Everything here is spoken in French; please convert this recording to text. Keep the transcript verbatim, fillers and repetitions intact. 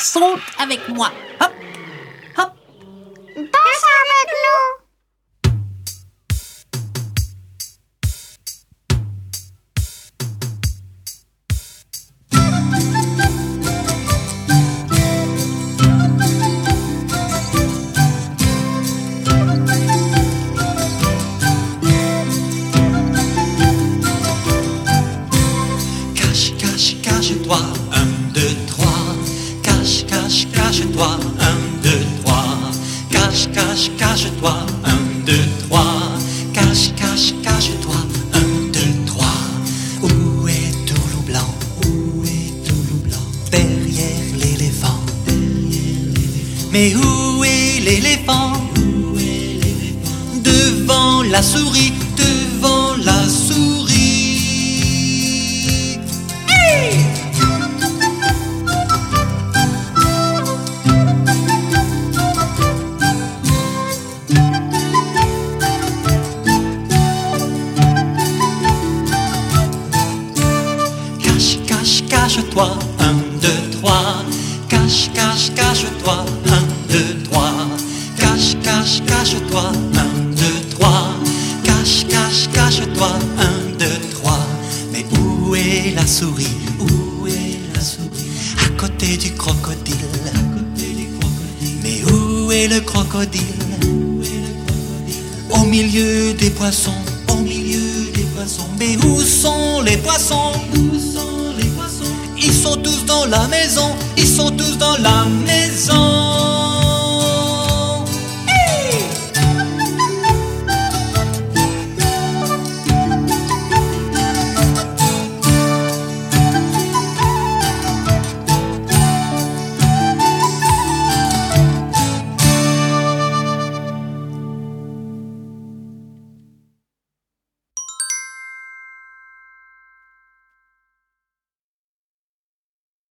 saute avec moi. Hop, hop. Danse avec nous. Cache-toi, un, deux, trois. Cache, cache, cache-toi, un, deux, trois. Cache, cache, cache-toi, un, deux, trois. Cache, cache, cache-toi, un, deux, trois. Où est Toulou Blanc? Où est Toulou Blanc? Derrière l'éléphant, derrière l'éléphant. Mais où est l'éléphant? Où est l'éléphant? Devant la souris, devant la souris. Cache-toi, un, deux, trois. Cache, cache, cache-toi, un, deux, trois. Cache, cache, cache-toi, un, deux, trois. Cache, cache, cache-toi, un, deux, trois. Mais où est la souris? Où est la souris? À côté du crocodile. À côté du crocodile. Mais où est le crocodile? Où est le crocodile? Au milieu des poissons. Au milieu des poissons. Mais où sont les poissons? Où sont les poissons? Ils sont tous dans la maison, ils sont tous dans la maison.